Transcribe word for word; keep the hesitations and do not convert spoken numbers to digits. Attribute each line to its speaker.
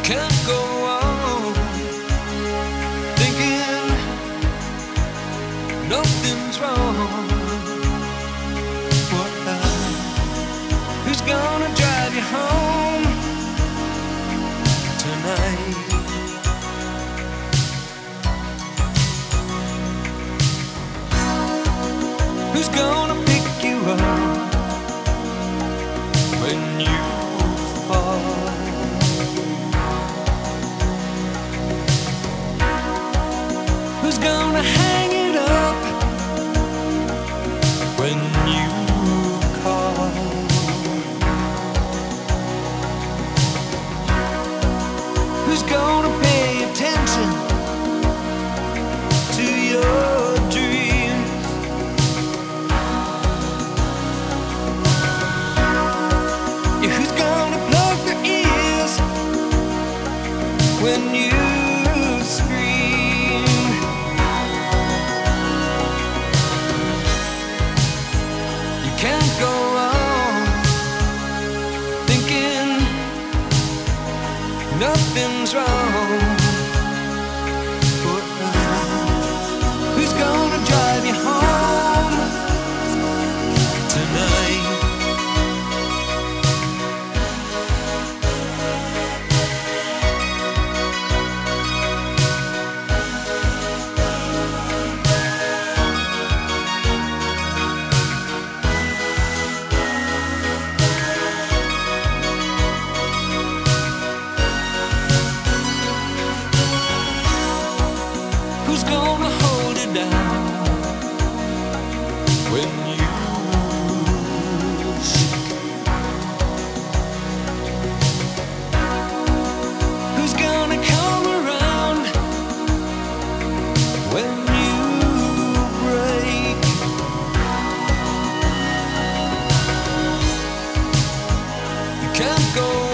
Speaker 1: can't go on thinking nothing's wrong. What now? Who's gonna drive you home tonight? Who's gonna pick you up when you fall? Who's gonna hang it up when you call? Who's gonna pay attention to your dreams? Yeah, who's gonna plug their ears when you can't go on thinking nothing's wrong. Who's gonna drive you home tonight? Who's gonna hold it down when you shake? Who's gonna come around when you break? You can't go